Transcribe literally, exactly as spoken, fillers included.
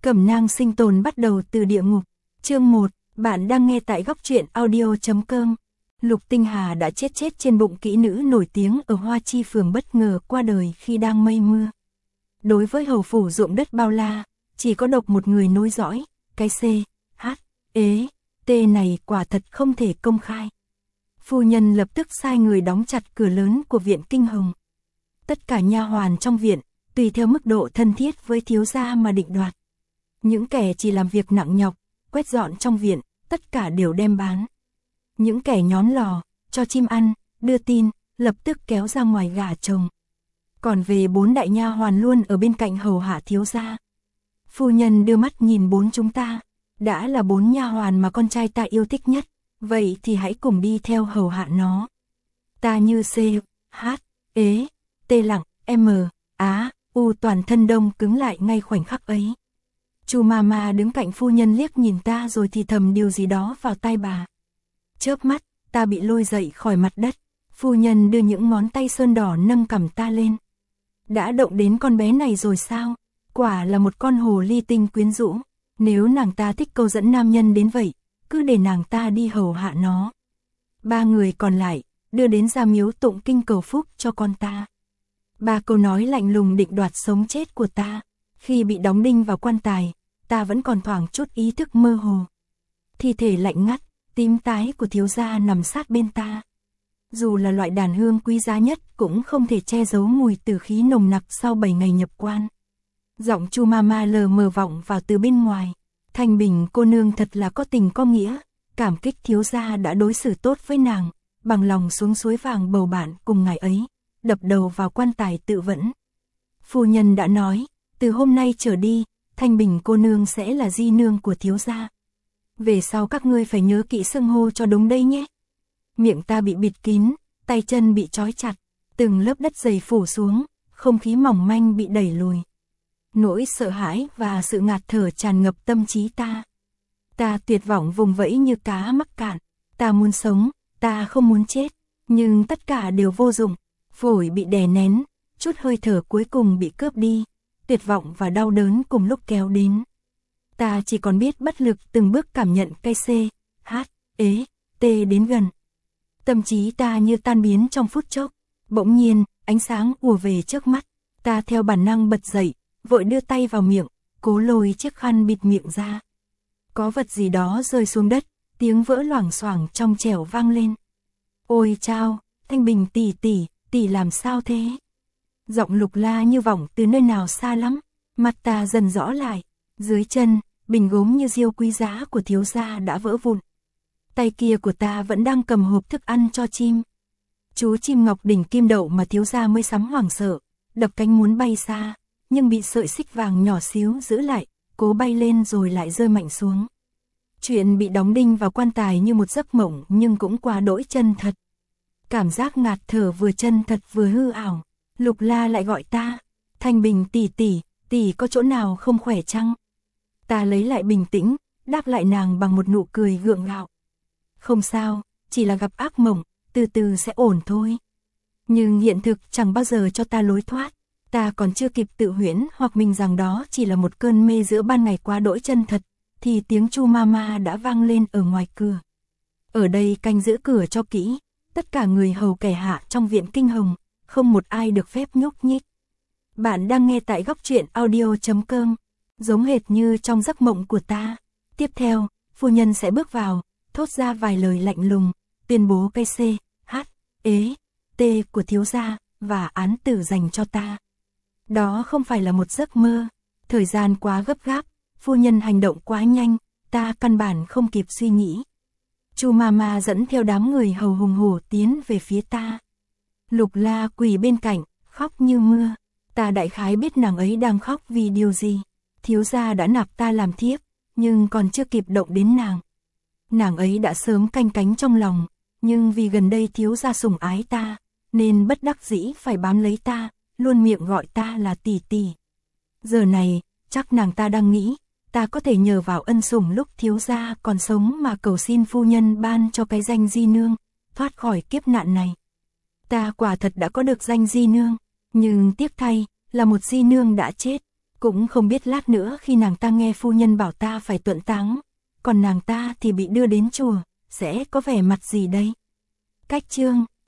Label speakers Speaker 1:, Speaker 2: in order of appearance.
Speaker 1: Cẩm nang sinh tồn bắt đầu từ địa ngục. Chương một, bạn đang nghe tại góc truyện audio chấm com. Lục Tinh Hà đã chết chết trên bụng kỹ nữ nổi tiếng ở Hoa Chi phường bất ngờ qua đời khi đang mây mưa. Đối với hầu phủ ruộng đất bao la, chỉ có độc một người nối dõi, cái C, H, ế, T này quả thật không thể công khai. Phu nhân lập tức sai người đóng chặt cửa lớn của viện Kinh Hồng. Tất cả nha hoàn trong viện, tùy theo mức độ thân thiết với thiếu gia mà định đoạt. Những kẻ chỉ làm việc nặng nhọc, quét dọn trong viện, tất cả đều đem bán. Những kẻ nhón lò, cho chim ăn, đưa tin, lập tức kéo ra ngoài gả chồng. Còn về bốn đại nha hoàn luôn ở bên cạnh hầu hạ thiếu gia. Phu nhân đưa mắt nhìn bốn chúng ta, đã là bốn nha hoàn mà con trai ta yêu thích nhất, vậy thì hãy cùng đi theo hầu hạ nó. Ta như C, H, ế, T lặng, M, Á, U toàn thân đông cứng lại ngay khoảnh khắc ấy. Chu Mama đứng cạnh phu nhân liếc nhìn ta rồi thì thầm điều gì đó vào tai bà. Chớp mắt, ta bị lôi dậy khỏi mặt đất. Phu nhân đưa những ngón tay sơn đỏ nâng cằm ta lên. Đã động đến con bé này rồi sao? Quả là một con hồ ly tinh quyến rũ. Nếu nàng ta thích câu dẫn nam nhân đến vậy, cứ để nàng ta đi hầu hạ nó. Ba người còn lại, đưa đến ra miếu tụng kinh cầu phúc cho con ta. Ba câu nói lạnh lùng định đoạt sống chết của ta. Khi bị đóng đinh vào quan tài, ta vẫn còn thoảng chút ý thức mơ hồ. Thi thể lạnh ngắt, tím tái của thiếu gia nằm sát bên ta. Dù là loại đàn hương quý giá nhất cũng không thể che giấu mùi tử khí nồng nặc sau bảy ngày nhập quan. Giọng Chu Mama lờ mờ vọng vào từ bên ngoài. Thanh Bình cô nương thật là có tình có nghĩa, cảm kích thiếu gia đã đối xử tốt với nàng, bằng lòng xuống suối vàng bầu bạn cùng ngày ấy, đập đầu vào quan tài tự vẫn. Phu nhân đã nói, từ hôm nay trở đi, Thanh Bình cô nương sẽ là di nương của thiếu gia. Về sau các ngươi phải nhớ kỹ xưng hô cho đúng đây nhé. Miệng ta bị bịt kín, tay chân bị trói chặt, từng lớp đất dày phủ xuống, không khí mỏng manh bị đẩy lùi. Nỗi sợ hãi và sự ngạt thở tràn ngập tâm trí ta. Ta tuyệt vọng vùng vẫy như cá mắc cạn. Ta muốn sống, ta không muốn chết, nhưng tất cả đều vô dụng. Phổi bị đè nén, chút hơi thở cuối cùng bị cướp đi. Tuyệt vọng và đau đớn cùng lúc kéo đến. Ta chỉ còn biết bất lực từng bước cảm nhận cây C, H, ế, T đến gần. Tâm trí ta như tan biến trong phút chốc. Bỗng nhiên, ánh sáng ùa về trước mắt. Ta theo bản năng bật dậy, vội đưa tay vào miệng, cố lôi chiếc khăn bịt miệng ra. Có vật gì đó rơi xuống đất, tiếng vỡ loảng xoảng trong trẻo vang lên. Ôi chao, Thanh Bình tỷ tỷ, tỷ làm sao thế? Giọng Lục La như vọng từ nơi nào xa lắm. Mặt ta dần rõ lại. Dưới chân, bình gốm như diêu quý giá của thiếu gia đã vỡ vụn. Tay kia của ta vẫn đang cầm hộp thức ăn cho chim. Chú chim ngọc đỉnh kim đậu mà thiếu gia mới sắm hoảng sợ, đập cánh muốn bay xa, nhưng bị sợi xích vàng nhỏ xíu giữ lại, cố bay lên rồi lại rơi mạnh xuống. Chuyện bị đóng đinh vào quan tài như một giấc mộng nhưng cũng quá đỗi chân thật. Cảm giác ngạt thở vừa chân thật vừa hư ảo. Lục La lại gọi ta, Thanh Bình tỷ tỷ, tỷ có chỗ nào không khỏe chăng? Ta lấy lại bình tĩnh, đáp lại nàng bằng một nụ cười gượng gạo. Không sao, chỉ là gặp ác mộng, từ từ sẽ ổn thôi. Nhưng hiện thực chẳng bao giờ cho ta lối thoát. Ta còn chưa kịp tự huyễn hoặc mình rằng đó chỉ là một cơn mê giữa ban ngày quá đỗi chân thật, thì tiếng Chu Mama đã vang lên ở ngoài cửa. Ở đây canh giữ cửa cho kỹ, tất cả người hầu kẻ hạ trong viện Kinh Hồng, không một ai được phép nhúc nhích. Bạn đang nghe tại góc truyện audio chấm com, giống hệt như trong giấc mộng của ta. Tiếp theo, phu nhân sẽ bước vào, thốt ra vài lời lạnh lùng, tuyên bố cây C, H, ế, T của thiếu gia, và án tử dành cho ta. Đó không phải là một giấc mơ, thời gian quá gấp gáp, phu nhân hành động quá nhanh, ta căn bản không kịp suy nghĩ. Chu Mama dẫn theo đám người hầu hùng hổ tiến về phía ta. Lục La quỳ bên cạnh, khóc như mưa. Ta đại khái biết nàng ấy đang khóc vì điều gì. Thiếu gia đã nạp ta làm thiếp, nhưng còn chưa kịp động đến nàng. Nàng ấy đã sớm canh cánh trong lòng, nhưng vì gần đây thiếu gia sủng ái ta, nên bất đắc dĩ phải bám lấy ta, luôn miệng gọi ta là tỷ tỷ. Giờ này, chắc nàng ta đang nghĩ, ta có thể nhờ vào ân sủng lúc thiếu gia còn sống mà cầu xin phu nhân ban cho cái danh di nương, thoát khỏi kiếp nạn này. Ta quả thật đã có được danh di nương, nhưng tiếc thay, là một di nương đã chết. Cũng không biết lát nữa khi nàng ta nghe phu nhân bảo ta phải tuận táng, còn nàng ta thì bị đưa đến chùa, sẽ có vẻ mặt gì đây? Cách chương